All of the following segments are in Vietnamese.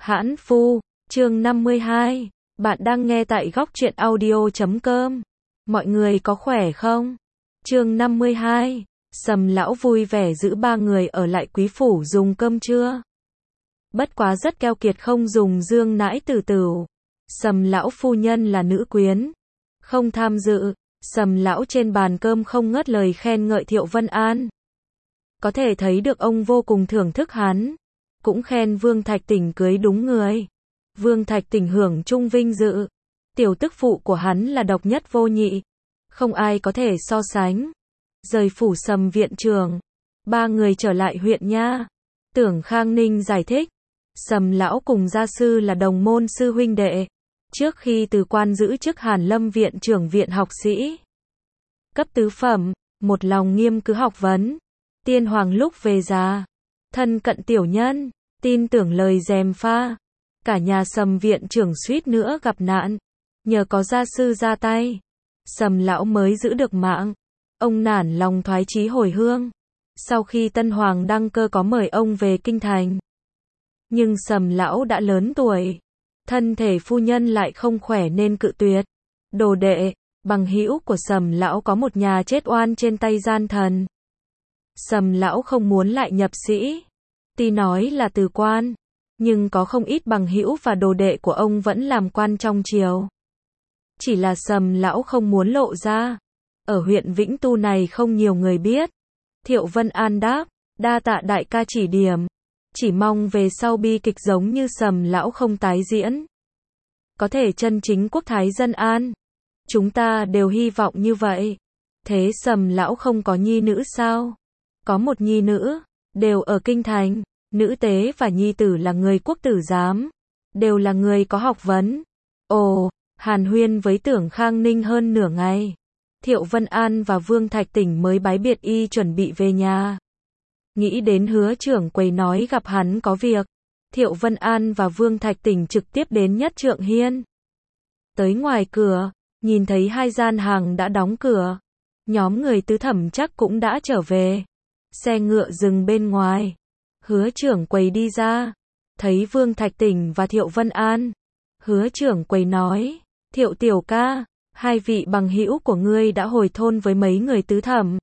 Hãn Phu, chương 52. Bạn đang nghe tại góc truyện audio.com. Mọi người có khỏe không? Chương 52. Sầm lão vui vẻ giữ ba người ở lại quý phủ dùng cơm trưa. Bất quá rất keo kiệt không dùng dương nãi tử tửu. Sầm lão phu nhân là nữ quyến, không tham dự. Sầm lão trên bàn cơm không ngớt lời khen ngợi Thiệu Vân An. Có thể thấy được ông vô cùng thưởng thức hắn. Cũng khen Vương Thạch Tỉnh cưới đúng người. Vương Thạch Tỉnh hưởng chung vinh dự. Tiểu tức phụ của hắn là độc nhất vô nhị, không ai có thể so sánh. Rời phủ Sầm viện trưởng, ba người trở lại huyện nha. Tưởng Khang Ninh giải thích, Sầm lão cùng gia sư là đồng môn sư huynh đệ. Trước khi từ quan giữ chức Hàn Lâm viện trưởng viện học sĩ cấp tứ phẩm, một lòng nghiêm cứ học vấn. Tiên hoàng lúc về già, thân cận tiểu nhân, tin tưởng lời gièm pha. Cả nhà Sầm viện trưởng suýt nữa gặp nạn, nhờ có gia sư ra tay, Sầm lão mới giữ được mạng. Ông nản lòng thoái chí hồi hương. Sau khi tân hoàng đăng cơ có mời ông về kinh thành, nhưng Sầm lão đã lớn tuổi, thân thể phu nhân lại không khỏe nên cự tuyệt. Đồ đệ, bằng hữu của Sầm lão có một nhà chết oan trên tay gian thần. Sầm lão không muốn lại nhập sĩ. Tuy nói là từ quan, nhưng có không ít bằng hữu và đồ đệ của ông vẫn làm quan trong triều. Chỉ là Sầm lão không muốn lộ ra. Ở huyện Vĩnh Tu này không nhiều người biết. Thiệu Vân An đáp, đa tạ đại ca chỉ điểm. Chỉ mong về sau bi kịch giống như Sầm lão không tái diễn. Có thể chân chính quốc thái dân an. Chúng ta đều hy vọng như vậy. Thế Sầm lão không có nhi nữ sao? Có một nhi nữ, đều ở kinh thành. Nữ tế và nhi tử là người quốc tử giám, đều là người có học vấn. Ồ, hàn huyên với Tưởng Khang Ninh hơn nửa ngày. Thiệu Vân An và Vương Thạch Tỉnh mới bái biệt y chuẩn bị về nhà. Nghĩ đến Hứa trưởng quầy nói gặp hắn có việc, Thiệu Vân An và Vương Thạch Tỉnh trực tiếp đến Nhất Trượng Hiên. Tới ngoài cửa, nhìn thấy hai gian hàng đã đóng cửa. Nhóm người tứ thẩm chắc cũng đã trở về. Xe ngựa dừng bên ngoài. Hứa trưởng quầy đi ra, thấy Vương Thạch Tỉnh và Thiệu Vân An. Hứa trưởng quầy nói, Thiệu tiểu ca, hai vị bằng hữu của ngươi đã hồi thôn với mấy người tứ thẩm.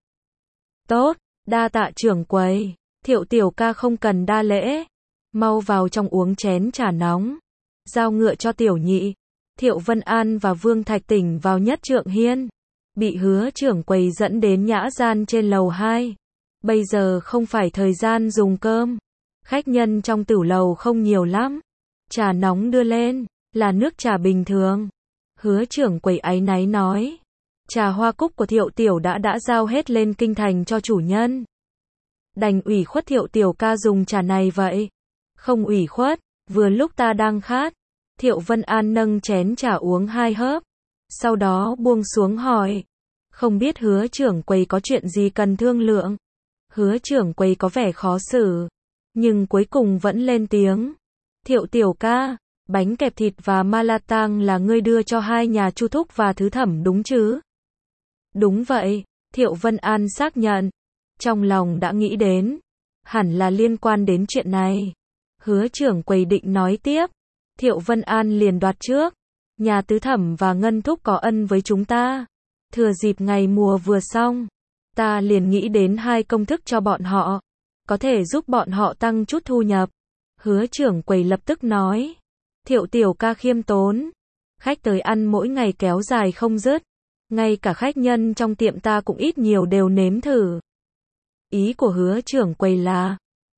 Tốt, đa tạ trưởng quầy. Thiệu tiểu ca không cần đa lễ, mau vào trong uống chén trà nóng. Giao ngựa cho tiểu nhị. Thiệu Vân An và Vương Thạch Tỉnh vào Nhất Trượng Hiên, bị Hứa trưởng quầy dẫn đến nhã gian trên lầu 2. Bây giờ không phải thời gian dùng cơm, khách nhân trong tửu lầu không nhiều lắm. Trà nóng đưa lên, là nước trà bình thường. Hứa trưởng quầy áy náy nói, trà hoa cúc của Thiệu tiểu đã giao hết lên kinh thành cho chủ nhân. Đành ủy khuất Thiệu tiểu ca dùng trà này vậy. Không ủy khuất, vừa lúc ta đang khát. Thiệu Vân An nâng chén trà uống 2 hớp, sau đó buông xuống hỏi, không biết Hứa trưởng quầy có chuyện gì cần thương lượng. Hứa trưởng quầy có vẻ khó xử, nhưng cuối cùng vẫn lên tiếng. Thiệu tiểu ca, bánh kẹp thịt và Malatang là ngươi đưa cho hai nhà Chu thúc và Thứ thẩm đúng chứ? Đúng vậy, Thiệu Vân An xác nhận. Trong lòng đã nghĩ đến, hẳn là liên quan đến chuyện này. Hứa trưởng quầy định nói tiếp. Thiệu Vân An liền đoạt trước. Nhà Tứ thẩm và Ngân thúc có ân với chúng ta. Thừa dịp ngày mùa vừa xong, ta liền nghĩ đến 2 công thức cho bọn họ, có thể giúp bọn họ tăng chút thu nhập. Hứa trưởng quầy lập tức nói, Thiệu tiểu ca khiêm tốn. Khách tới ăn mỗi ngày kéo dài không dứt. Ngay cả khách nhân trong tiệm ta cũng ít nhiều đều nếm thử. Ý của Hứa trưởng quầy là,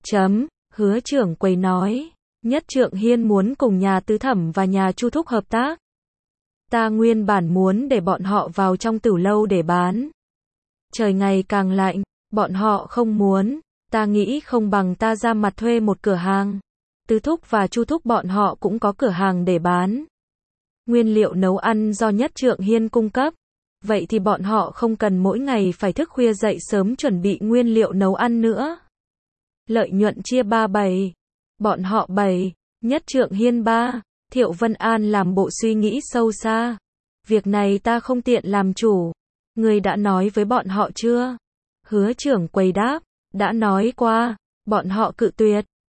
Hứa trưởng quầy nói, Nhất Trượng Hiên muốn cùng nhà Tứ thẩm và nhà Chu thúc hợp tác. Ta nguyên bản muốn để bọn họ vào trong tửu lâu để bán. Trời ngày càng lạnh, bọn họ không muốn, ta nghĩ không bằng ta ra mặt thuê một cửa hàng. Tứ thúc và Chu thúc bọn họ cũng có cửa hàng để bán. Nguyên liệu nấu ăn do Nhất Trượng Hiên cung cấp. Vậy thì bọn họ không cần mỗi ngày phải thức khuya dậy sớm chuẩn bị nguyên liệu nấu ăn nữa. Lợi nhuận chia 3/7. Bọn họ 7, Nhất Trượng Hiên 3. Thiệu Vân An làm bộ suy nghĩ sâu xa. Việc này ta không tiện làm chủ. Ngươi đã nói với bọn họ chưa? Hứa trưởng quầy đáp, đã nói qua, bọn họ cự tuyệt.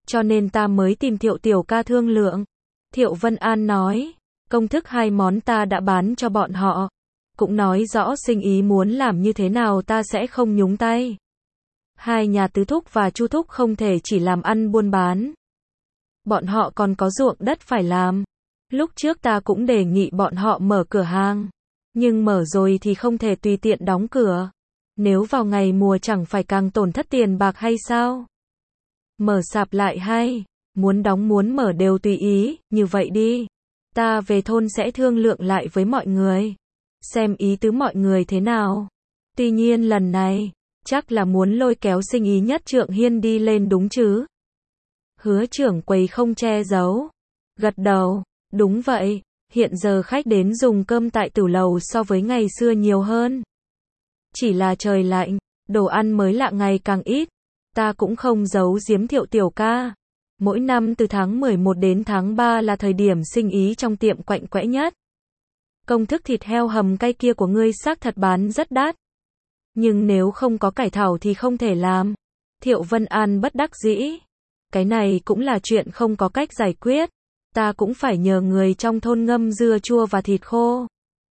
cho nên ta mới tìm Thiệu tiểu ca thương lượng. Thiệu Vân An nói, công thức 2 món ta đã bán cho bọn họ, cũng nói rõ sinh ý muốn làm như thế nào ta sẽ không nhúng tay. Hai nhà Tứ thúc và Chu thúc không thể chỉ làm ăn buôn bán. Bọn họ còn có ruộng đất phải làm. Lúc trước ta cũng đề nghị bọn họ mở cửa hàng, nhưng mở rồi thì không thể tùy tiện đóng cửa. Nếu vào ngày mùa chẳng phải càng tổn thất tiền bạc hay sao? Mở sạp lại hay, muốn đóng muốn mở đều tùy ý, như vậy đi. Ta về thôn sẽ thương lượng lại với mọi người, xem ý tứ mọi người thế nào. Tuy nhiên lần này, chắc là muốn lôi kéo sinh ý Nhất Trượng Hiên đi lên đúng chứ? Hứa trưởng quầy không che giấu, gật đầu, đúng vậy, hiện giờ khách đến dùng cơm tại tử lầu so với ngày xưa nhiều hơn. Chỉ là trời lạnh, đồ ăn mới lạ ngày càng ít, ta cũng không giấu giếm Thiệu tiểu ca. Mỗi năm từ tháng 11 đến tháng 3 là thời điểm sinh ý trong tiệm quạnh quẽ nhất. Công thức thịt heo hầm cay kia của ngươi xác thật bán rất đắt. Nhưng nếu không có cải thảo thì không thể làm. Thiệu Vân An bất đắc dĩ. Cái này cũng là chuyện không có cách giải quyết. Ta cũng phải nhờ người trong thôn ngâm dưa chua và thịt khô.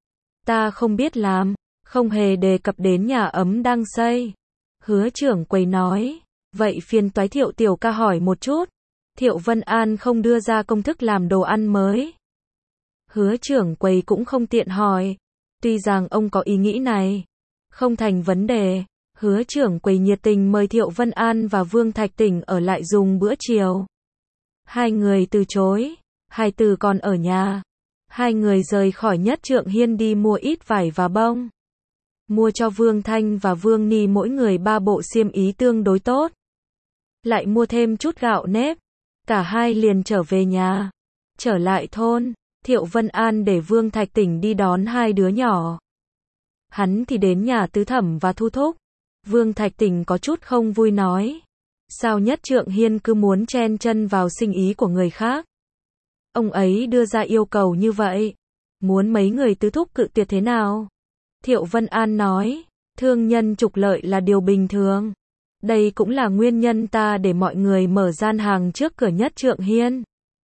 Ta không biết làm, không hề đề cập đến nhà ấm đang xây. Hứa trưởng quầy nói, vậy phiền toái Thiệu tiểu ca hỏi một chút. Thiệu Vân An không đưa ra công thức làm đồ ăn mới. Hứa trưởng quầy cũng không tiện hỏi. Tuy rằng ông có ý nghĩ này, không thành vấn đề. Hứa trưởng quầy nhiệt tình mời Thiệu Vân An và Vương Thạch Tỉnh ở lại dùng bữa chiều. Hai người từ chối, hai từ còn ở nhà. Hai người rời khỏi Nhất Trượng Hiên đi mua ít vải và bông. Mua cho Vương Thanh và Vương Ni mỗi người 3 bộ xiêm ý tương đối tốt. Lại mua thêm chút gạo nếp. Cả hai liền trở về nhà. Trở lại thôn, Thiệu Vân An để Vương Thạch Tỉnh đi đón hai đứa nhỏ. Hắn thì đến nhà Tứ Thẩm và Thu thúc. Vương Thạch Tỉnh có chút không vui nói. Sao Nhất Trượng Hiên cứ muốn chen chân vào sinh ý của người khác? Ông ấy đưa ra yêu cầu như vậy. Muốn mấy người Tứ thúc cự tuyệt thế nào? Thiệu Vân An nói, thương nhân trục lợi là điều bình thường. Đây cũng là nguyên nhân ta để mọi người mở gian hàng trước cửa Nhất Trượng Hiên.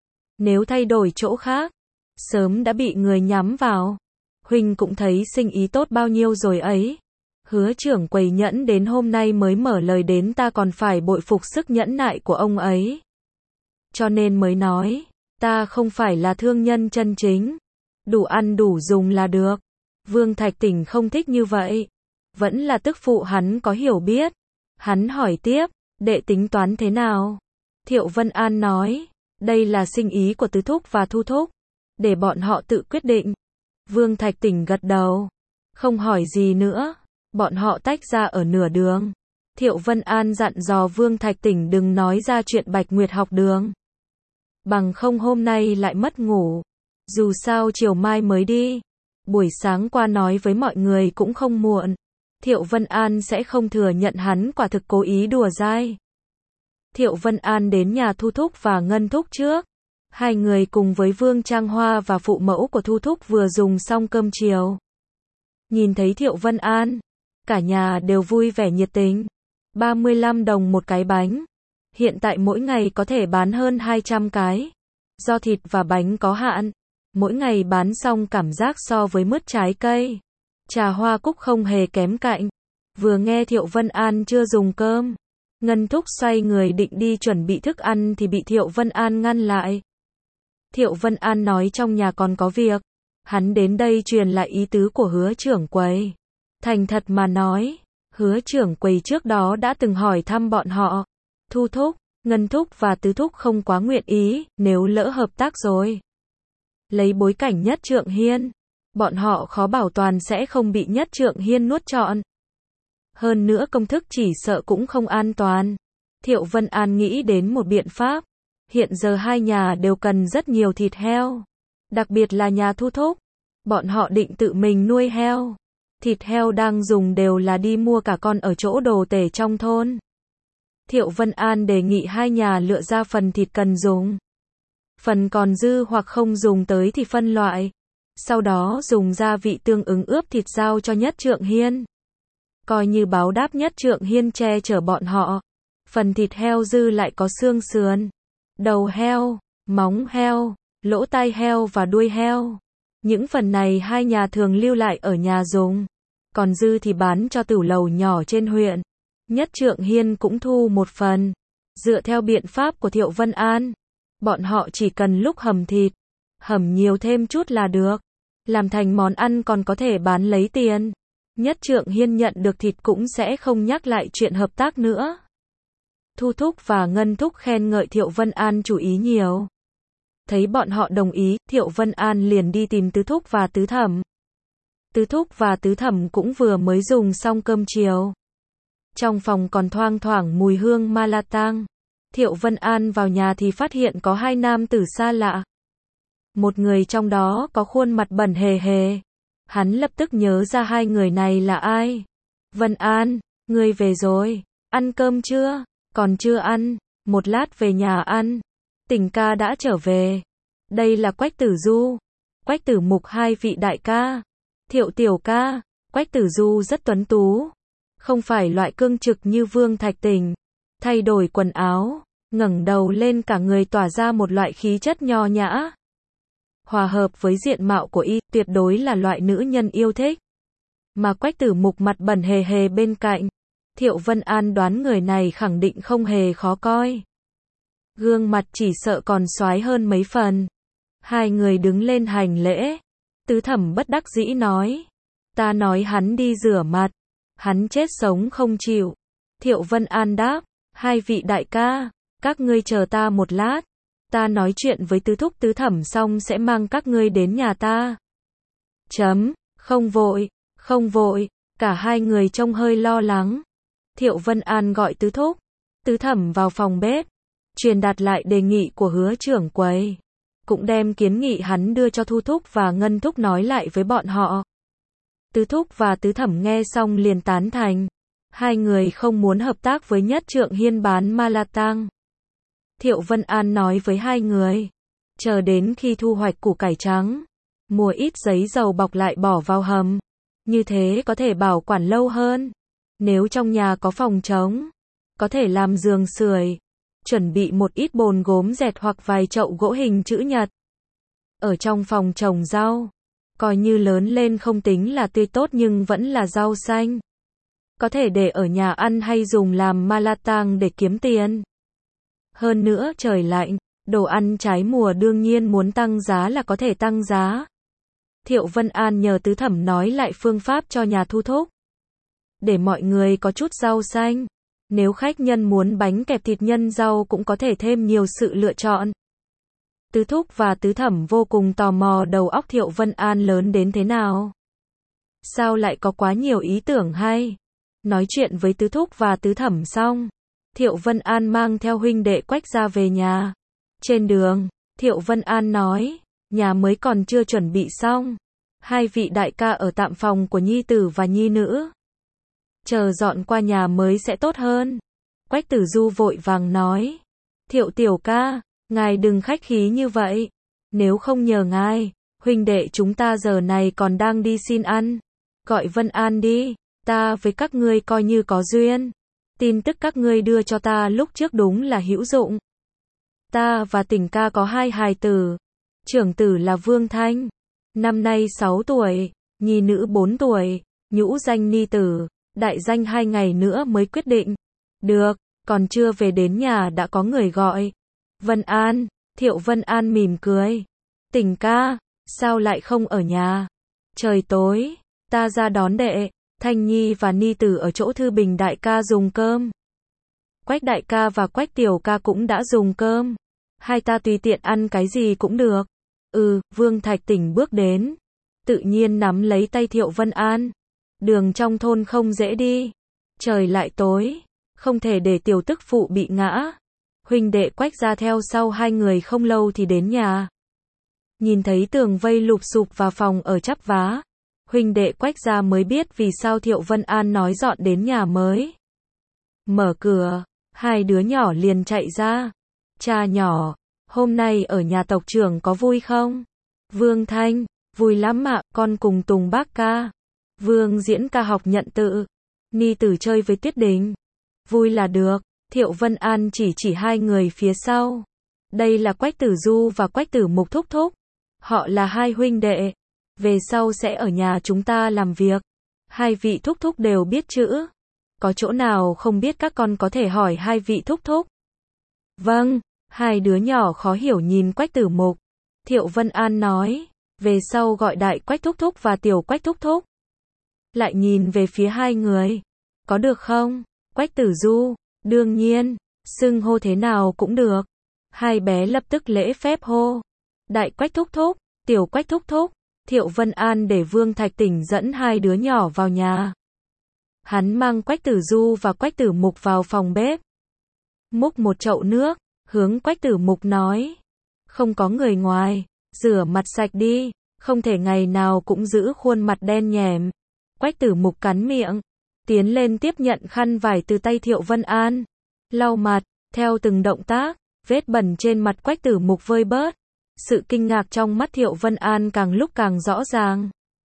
Nếu thay đổi chỗ khác, sớm đã bị người nhắm vào. Huynh cũng thấy sinh ý tốt bao nhiêu rồi ấy. Hứa trưởng quầy nhẫn đến hôm nay mới mở lời đến ta còn phải bội phục sức nhẫn nại của ông ấy. Cho nên mới nói, ta không phải là thương nhân chân chính. Đủ ăn đủ dùng là được. Vương Thạch Tỉnh không thích như vậy. Vẫn là tức phụ hắn có hiểu biết. Hắn hỏi tiếp, đệ tính toán thế nào? Thiệu Vân An nói, đây là sinh ý của Tứ thúc và Thu thúc. Để bọn họ tự quyết định. Vương Thạch Tỉnh gật đầu. Không hỏi gì nữa. Bọn họ tách ra ở nửa đường. Thiệu Vân An dặn dò Vương Thạch Tỉnh đừng nói ra chuyện Bạch Nguyệt học đường. Bằng không hôm nay lại mất ngủ. Dù sao chiều mai mới đi. Buổi sáng qua nói với mọi người cũng không muộn. Thiệu Vân An sẽ không thừa nhận hắn quả thực cố ý đùa dai. Thiệu Vân An đến nhà Thu thúc và Ngân thúc trước. Hai người cùng với Vương Trang Hoa và phụ mẫu của Thu thúc vừa dùng xong cơm chiều. Nhìn thấy Thiệu Vân An, cả nhà đều vui vẻ nhiệt tình. 35 đồng một cái bánh. Hiện tại mỗi ngày có thể bán hơn 200 cái. Do thịt và bánh có hạn, mỗi ngày bán xong cảm giác so với mứt trái cây, trà hoa cúc không hề kém cạnh. Vừa nghe Thiệu Vân An chưa dùng cơm, Ngân thúc xoay người định đi chuẩn bị thức ăn thì bị Thiệu Vân An ngăn lại. Thiệu Vân An nói trong nhà còn có việc. Hắn đến đây truyền lại ý tứ của Hứa trưởng quầy. Thành thật mà nói, Hứa trưởng quầy trước đó đã từng hỏi thăm bọn họ. Thu thúc, Ngân thúc và Tứ thúc không quá nguyện ý, nếu lỡ hợp tác rồi. Lấy bối cảnh Nhất Trượng Hiên, bọn họ khó bảo toàn sẽ không bị Nhất Trượng Hiên nuốt trọn. Hơn nữa công thức chỉ sợ cũng không an toàn. Thiệu Vân An nghĩ đến một biện pháp. Hiện giờ hai nhà đều cần rất nhiều thịt heo. Đặc biệt là nhà Thu thúc. Bọn họ định tự mình nuôi heo. Thịt heo đang dùng đều là đi mua cả con ở chỗ đồ tể trong thôn. Thiệu Vân An đề nghị hai nhà lựa ra phần thịt cần dùng. Phần còn dư hoặc không dùng tới thì phân loại. Sau đó dùng gia vị tương ứng ướp thịt giao cho Nhất Trượng Hiên. Coi như báo đáp Nhất Trượng Hiên che chở bọn họ. Phần thịt heo dư lại có xương sườn, đầu heo, móng heo, lỗ tai heo và đuôi heo. Những phần này hai nhà thường lưu lại ở nhà dùng, còn dư thì bán cho tửu lầu nhỏ trên huyện. Nhất Trượng Hiên cũng thu một phần. Dựa theo biện pháp của Thiệu Vân An, bọn họ chỉ cần lúc hầm thịt, hầm nhiều thêm chút là được. Làm thành món ăn còn có thể bán lấy tiền. Nhất Trượng Hiên nhận được thịt cũng sẽ không nhắc lại chuyện hợp tác nữa. Thu Thúc và Ngân Thúc khen ngợi Thiệu Vân An chú ý nhiều. Thấy bọn họ đồng ý, Thiệu Vân An liền đi tìm Tứ Thúc và Tứ Thẩm. Tứ Thúc và Tứ Thẩm cũng vừa mới dùng xong cơm chiều. Trong phòng còn thoang thoảng mùi hương ma la tang. Thiệu Vân An vào nhà thì phát hiện có hai nam tử xa lạ. Một người trong đó có khuôn mặt bẩn hề hề. Hắn lập tức nhớ ra hai người này là ai. Vân An, ngươi về rồi, ăn cơm chưa? Còn chưa ăn, một lát về nhà ăn. Tình ca đã trở về. Đây là Quách Tử Du, Quách Tử Mục, hai vị đại ca. Thiệu tiểu ca. Quách Tử Du rất tuấn tú, không phải loại cương trực như Vương Thạch Tình. Thay đổi quần áo, ngẩng đầu lên cả người tỏa ra một loại khí chất nho nhã. Hòa hợp với diện mạo của y, tuyệt đối là loại nữ nhân yêu thích. Mà Quách Tử Mục mặt bẩn hề hề bên cạnh, Thiệu Vân An đoán người này khẳng định không hề khó coi. Gương mặt chỉ sợ còn xoái hơn mấy phần. Hai người đứng lên hành lễ. Tứ Thẩm bất đắc dĩ nói. Ta nói hắn đi rửa mặt. Hắn chết sống không chịu. Thiệu Vân An đáp. Hai vị đại ca, các ngươi chờ ta một lát. Ta nói chuyện với Tứ Thúc Tứ Thẩm xong sẽ mang các ngươi đến nhà ta. Không vội, không vội. Cả hai người trông hơi lo lắng. Thiệu Vân An gọi Tứ Thúc, Tứ Thẩm vào phòng bếp, truyền đạt lại đề nghị của Hứa trưởng quầy, cũng đem kiến nghị hắn đưa cho Thu Thúc và Ngân Thúc nói lại với bọn họ. Tứ Thúc và Tứ Thẩm nghe xong liền tán thành. Hai người không muốn hợp tác với Nhất Trượng Hiên bán ma la tang. Thiệu Vân An nói với hai người, chờ đến khi thu hoạch củ cải trắng, mua ít giấy dầu bọc lại bỏ vào hầm, như thế có thể bảo quản lâu hơn. Nếu trong nhà có phòng trống, có thể làm giường sưởi, chuẩn bị một ít bồn gốm dẹt hoặc vài chậu gỗ hình chữ nhật. Ở trong phòng trồng rau, coi như lớn lên không tính là tươi tốt nhưng vẫn là rau xanh. Có thể để ở nhà ăn hay dùng làm ma la tang để kiếm tiền. Hơn nữa trời lạnh, đồ ăn trái mùa đương nhiên muốn tăng giá là có thể tăng giá. Thiệu Vân An nhờ Tứ Thẩm nói lại phương pháp cho nhà Thu Thúc. Để mọi người có chút rau xanh. Nếu khách nhân muốn bánh kẹp thịt nhân rau cũng có thể thêm nhiều sự lựa chọn. Tứ Thúc và Tứ Thẩm vô cùng tò mò đầu óc Thiệu Vân An lớn đến thế nào. Sao lại có quá nhiều ý tưởng hay. Nói chuyện với Tứ Thúc và Tứ Thẩm xong, Thiệu Vân An mang theo huynh đệ Quách ra về nhà. Trên đường, Thiệu Vân An nói, nhà mới còn chưa chuẩn bị xong. Hai vị đại ca ở tạm phòng của nhi tử và nhi nữ. Chờ dọn qua nhà mới sẽ tốt hơn. Quách Tử Du vội vàng nói. Thiệu tiểu ca, ngài đừng khách khí như vậy. Nếu không nhờ ngài, huynh đệ chúng ta giờ này còn đang đi xin ăn. Gọi Vân An đi, ta với các ngươi coi như có duyên. Tin tức các ngươi đưa cho ta lúc trước đúng là hữu dụng. Ta và Tình ca có hai hài tử. Trưởng tử là Vương Thanh, năm nay 6 tuổi, nhi nữ 4 tuổi, nhũ danh ni tử, đại danh 2 ngày nữa mới quyết định. Được, còn chưa về đến nhà đã có người gọi. Vân An, Thiệu Vân An mỉm cười. Tình ca, sao lại không ở nhà? Trời tối, ta ra đón đệ. Thanh Nhi và ni tử ở chỗ Thư Bình đại ca dùng cơm. Quách đại ca và Quách tiểu ca cũng đã dùng cơm. Hai ta tùy tiện ăn cái gì cũng được. Vương Thạch Tỉnh bước đến, tự nhiên nắm lấy tay Thiệu Vân An. Đường trong thôn không dễ đi, trời lại tối, không thể để tiểu tức phụ bị ngã. Huynh đệ Quách ra theo sau hai người không lâu thì đến nhà. Nhìn thấy tường vây lụp xụp vào phòng ở chắp vá, huynh đệ Quách ra mới biết vì sao Thiệu Vân An nói dọn đến nhà mới. Mở cửa, hai đứa nhỏ liền chạy ra. Cha nhỏ, hôm nay ở nhà tộc trưởng có vui không? Vương Thanh, vui lắm ạ, con cùng Tùng bác ca. Vương Diễn ca học nhận tự. Ni tử chơi với Tuyết Đình. Vui là được. Thiệu Vân An chỉ hai người phía sau. Đây là Quách Tử Du và Quách Tử Mục thúc thúc. Họ là hai huynh đệ. Về sau sẽ ở nhà chúng ta làm việc. Hai vị thúc thúc đều biết chữ. Có chỗ nào không biết các con có thể hỏi hai vị thúc thúc. Vâng, hai đứa nhỏ khó hiểu nhìn Quách Tử Mục. Thiệu Vân An nói, về sau gọi đại Quách thúc thúc và tiểu Quách thúc thúc. Lại nhìn về phía hai người. Có được không? Quách Tử Du, đương nhiên, xưng hô thế nào cũng được. Hai bé lập tức lễ phép hô. Đại Quách thúc thúc, tiểu Quách thúc thúc. Thiệu Vân An để Vương Thạch Tỉnh dẫn hai đứa nhỏ vào nhà. Hắn mang Quách Tử Du và Quách Tử Mục vào phòng bếp. Múc một chậu nước, hướng Quách Tử Mục nói. Không có người ngoài, rửa mặt sạch đi, không thể ngày nào cũng giữ khuôn mặt đen nhẻm. Quách Tử Mục cắn miệng, tiến lên tiếp nhận khăn vải từ tay Thiệu Vân An. Lau mặt, theo từng động tác, vết bẩn trên mặt Quách Tử Mục vơi bớt. Sự kinh ngạc trong mắt Thiệu Vân An càng lúc càng rõ ràng.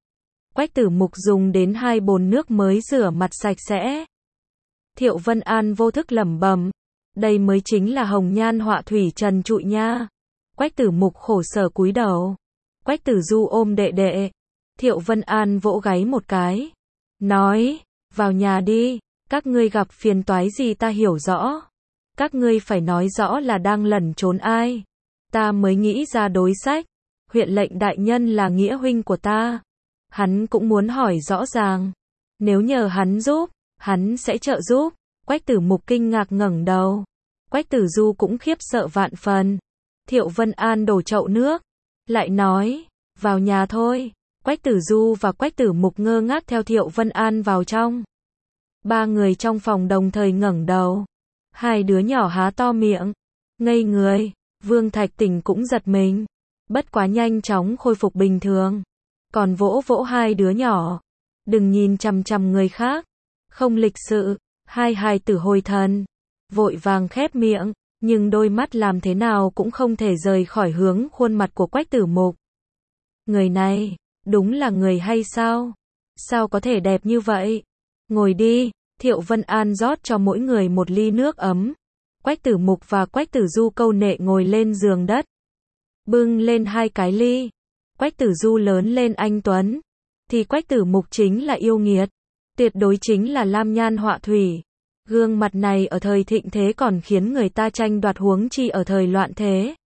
Quách Tử Mục dùng đến 2 bồn nước mới rửa mặt sạch sẽ. Thiệu Vân An vô thức lẩm bẩm, đây mới chính là hồng nhan họa thủy trần trụi nha. Quách Tử Mục khổ sở cúi đầu. Quách Tử Du ôm đệ đệ. Thiệu Vân An vỗ gáy một cái, nói, vào nhà đi, các ngươi gặp phiền toái gì ta hiểu rõ. Các ngươi phải nói rõ là đang lẩn trốn ai. Ta mới nghĩ ra đối sách. Huyện lệnh đại nhân là nghĩa huynh của ta. Hắn cũng muốn hỏi rõ ràng. Nếu nhờ hắn giúp, hắn sẽ trợ giúp. Quách Tử Mục kinh ngạc ngẩng đầu. Quách Tử Du cũng khiếp sợ vạn phần. Thiệu Vân An đổ chậu nước, lại nói, vào nhà thôi. Quách Tử Du và Quách Tử Mục ngơ ngác theo Thiệu Vân An vào trong. Ba người trong phòng đồng thời ngẩng đầu. Hai đứa nhỏ há to miệng, ngây người. Vương Thạch Tỉnh cũng giật mình, bất quá nhanh chóng khôi phục bình thường. Còn vỗ vỗ hai đứa nhỏ, đừng nhìn chằm chằm người khác, không lịch sự. Hai hài tử hồi thần, vội vàng khép miệng, nhưng đôi mắt làm thế nào cũng không thể rời khỏi hướng khuôn mặt của Quách Tử Mục. Người này, đúng là người hay sao? Sao có thể đẹp như vậy? Ngồi đi, Thiệu Vân An rót cho mỗi người một ly nước ấm. Quách Tử Mục và Quách Tử Du câu nệ ngồi lên giường đất. Bưng lên 2 cái ly. Quách Tử Du lớn lên anh tuấn, thì Quách Tử Mục chính là yêu nghiệt. Tuyệt đối chính là lam nhan họa thủy. Gương mặt này ở thời thịnh thế còn khiến người ta tranh đoạt, huống chi ở thời loạn thế.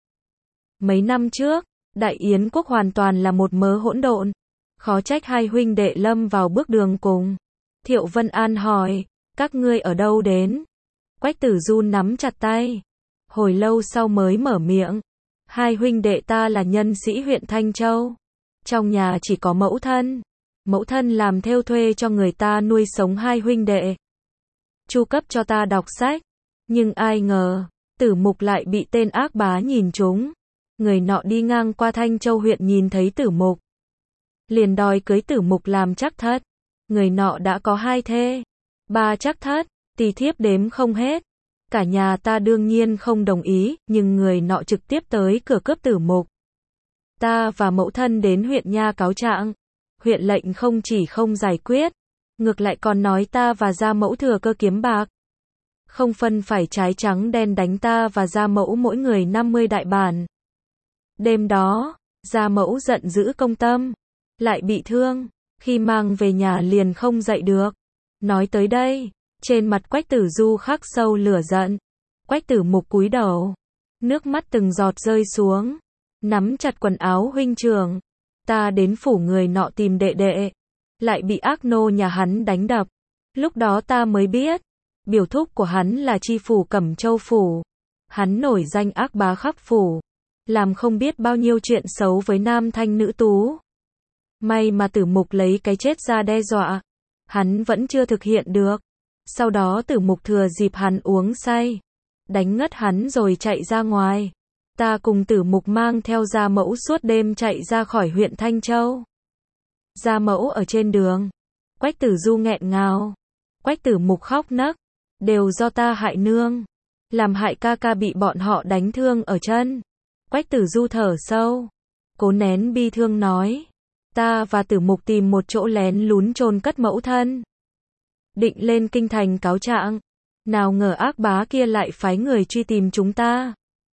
Mấy năm trước, Đại Yến quốc hoàn toàn là một mớ hỗn độn. Khó trách hai huynh đệ lâm vào bước đường cùng. Thiệu Vân An hỏi, các ngươi ở đâu đến? Quách Tử Du nắm chặt tay. Hồi lâu sau mới mở miệng. Hai huynh đệ ta là nhân sĩ huyện Thanh Châu. Trong nhà chỉ có mẫu thân. Mẫu thân làm thêu thuê cho người ta nuôi sống hai huynh đệ. Chu cấp cho ta đọc sách. Nhưng ai ngờ, Tử Mục lại bị tên ác bá nhìn trúng. Người nọ đi ngang qua Thanh Châu huyện nhìn thấy Tử Mục, liền đòi cưới Tử Mục làm trác thất. Người nọ đã có 2 thê, 3 trác thất, tỳ thiếp đếm không hết. Cả nhà ta đương nhiên không đồng ý, nhưng người nọ trực tiếp tới cửa cướp Tử Mục. Ta và mẫu thân đến huyện nha cáo trạng. Huyện lệnh không chỉ không giải quyết, ngược lại còn nói ta và gia mẫu thừa cơ kiếm bạc. Không phân phải trái trắng đen đánh ta và gia mẫu mỗi người 50 đại bản. Đêm đó, gia mẫu giận dữ công tâm, lại bị thương, khi mang về nhà liền không dậy được. Nói tới đây, trên mặt Quách Tử Du khắc sâu lửa giận. Quách Tử Mục cúi đầu, nước mắt từng giọt rơi xuống, nắm chặt quần áo huynh trưởng. Ta đến phủ người nọ tìm đệ đệ, lại bị ác nô nhà hắn đánh đập. Lúc đó ta mới biết, biểu thúc của hắn là tri phủ Cẩm Châu phủ. Hắn nổi danh ác bá khắp phủ, làm không biết bao nhiêu chuyện xấu với nam thanh nữ tú. May mà Tử Mục lấy cái chết ra đe dọa, hắn vẫn chưa thực hiện được. Sau đó Tử Mục thừa dịp hắn uống say, đánh ngất hắn rồi chạy ra ngoài. Ta cùng Tử Mục mang theo gia mẫu suốt đêm chạy ra khỏi huyện Thanh Châu. Gia mẫu ở trên đường. Quách Tử Du nghẹn ngào. Quách Tử Mục khóc nấc. Đều do ta hại nương. Làm hại ca ca bị bọn họ đánh thương ở chân. Quách Tử Du thở sâu, cố nén bi thương nói. Ta và Tử Mục tìm một chỗ lén lún chôn cất mẫu thân. Định lên kinh thành cáo trạng. Nào ngờ ác bá kia lại phái người truy tìm chúng ta.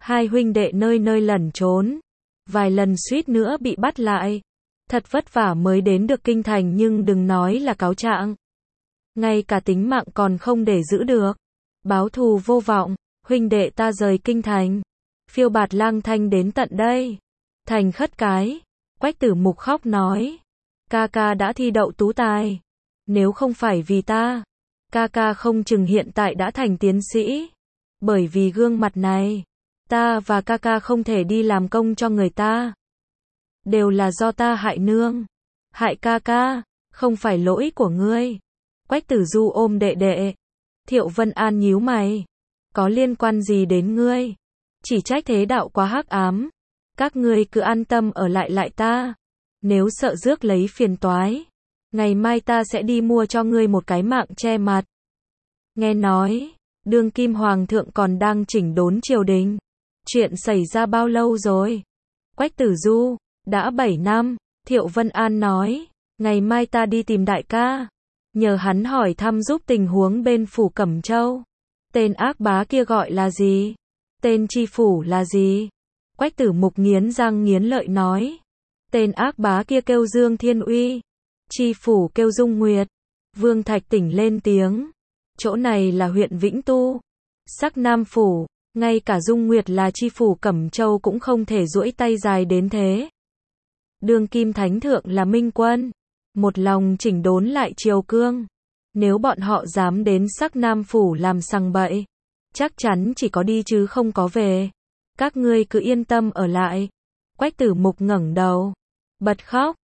Hai huynh đệ nơi nơi lẩn trốn, vài lần suýt nữa bị bắt lại. Thật vất vả mới đến được kinh thành nhưng đừng nói là cáo trạng. Ngay cả tính mạng còn không để giữ được. Báo thù vô vọng, huynh đệ ta rời kinh thành. Phiêu bạt lang thanh đến tận đây. Thành khất cái. Quách Tử Mục khóc nói. Ca ca đã thi đậu tú tài. Nếu không phải vì ta, ca ca không chừng hiện tại đã thành tiến sĩ. Bởi vì gương mặt này, ta và ca ca không thể đi làm công cho người ta. Đều là do ta hại nương, hại ca ca, không phải lỗi của ngươi. Quách Tử Du ôm đệ đệ. Thiệu Vân An nhíu mày. Có liên quan gì đến ngươi? Chỉ trách thế đạo quá hắc ám. Các ngươi cứ an tâm ở lại ta. Nếu sợ rước lấy phiền toái, ngày mai ta sẽ đi mua cho ngươi một cái mạng che mặt. Nghe nói, đương kim hoàng thượng còn đang chỉnh đốn triều đình. Chuyện xảy ra bao lâu rồi? Quách Tử Du, đã 7 năm, Thiệu Vân An nói. Ngày mai ta đi tìm đại ca, nhờ hắn hỏi thăm giúp tình huống bên phủ Cẩm Châu. Tên ác bá kia gọi là gì? Tên tri phủ là gì? Quách Tử Mục nghiến răng nghiến lợi nói. Tên ác bá kia kêu Dương Thiên Uy, tri phủ kêu Dung Nguyệt. Vương Thạch Tỉnh lên tiếng. Chỗ này là huyện Vĩnh Tu, Sắc Nam phủ, ngay cả Dung Nguyệt là tri phủ Cẩm Châu cũng không thể duỗi tay dài đến thế. Đương kim thánh thượng là Minh Quân, một lòng chỉnh đốn lại triều cương. Nếu bọn họ dám đến Sắc Nam phủ làm sằng bậy, chắc chắn chỉ có đi chứ không có về. Các ngươi cứ yên tâm ở lại. Quách Tử Mục ngẩng đầu, bật khóc.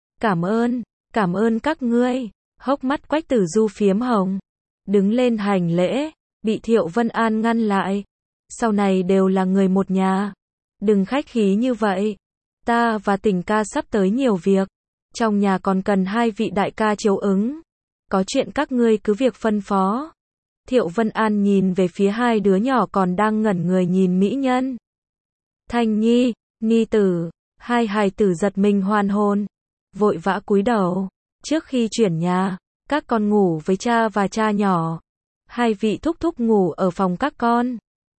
Cảm ơn các ngươi. Hốc mắt Quách Tử Du phiếm hồng, đứng lên hành lễ, bị Thiệu Vân An ngăn lại. Sau này đều là người một nhà, đừng khách khí như vậy. Ta và Tình ca sắp tới nhiều việc, trong nhà còn cần hai vị đại ca chiếu ứng. Có chuyện các ngươi cứ việc phân phó. Thiệu Vân An nhìn về phía hai đứa nhỏ còn đang ngẩn người nhìn mỹ nhân. Thanh Nhi, Ni tử, hai hài tử giật mình hoàn hồn, vội vã cúi đầu. Trước khi chuyển nhà, các con ngủ với cha và cha nhỏ. Hai vị thúc thúc ngủ ở phòng các con.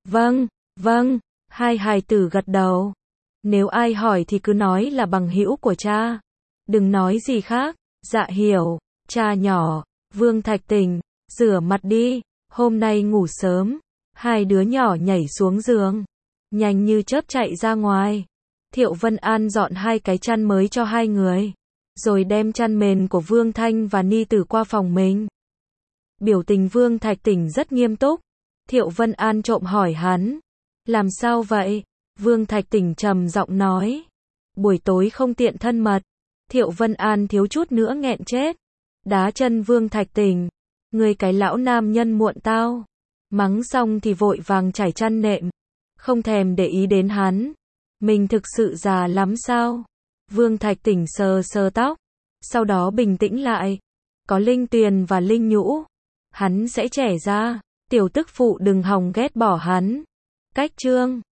Vâng, hai hài tử gật đầu. Nếu ai hỏi thì cứ nói là bằng hữu của cha. Đừng nói gì khác. Dạ hiểu. Cha nhỏ, Vương Thạch Tỉnh, rửa mặt đi, hôm nay ngủ sớm. Hai đứa nhỏ nhảy xuống giường, nhanh như chớp chạy ra ngoài. Thiệu Vân An dọn hai cái chăn mới cho hai người, rồi đem chăn mền của Vương Thanh và Ni Tử qua phòng mình. Biểu tình Vương Thạch Tỉnh rất nghiêm túc. Thiệu Vân An trộm hỏi hắn, làm sao vậy? Vương Thạch Tỉnh trầm giọng nói, buổi tối không tiện thân mật. Thiệu Vân An thiếu chút nữa nghẹn chết, đá chân Vương Thạch Tỉnh. Ngươi cái lão nam nhân muộn tao. Mắng xong thì vội vàng trải chăn nệm, không thèm để ý đến hắn. Mình thực sự già lắm sao? Vương Thạch Tỉnh sờ sờ tóc, sau đó bình tĩnh lại. Có Linh Tuyền và Linh Nhũ, hắn sẽ trẻ ra. Tiểu tức phụ đừng hòng ghét bỏ hắn. Cách chương